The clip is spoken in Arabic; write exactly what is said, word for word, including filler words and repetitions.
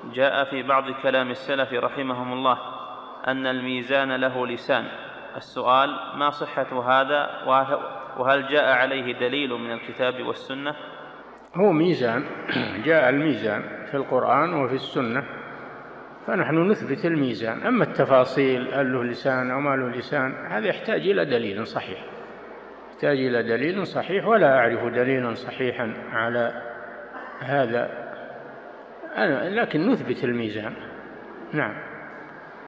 جاء في بعض كلام السلف رحمهم الله أن الميزان له لسان. السؤال: ما صحة هذا، وهل جاء عليه دليل من الكتاب والسنة؟ هو ميزان، جاء الميزان في القرآن وفي السنة، فنحن نثبت الميزان. أما التفاصيل هل له لسان أو ما له لسان، هذا يحتاج إلى دليل صحيح، يحتاج إلى دليل صحيح، ولا أعرف دليلا صحيحا على هذا، لكن نثبت الميزان. نعم.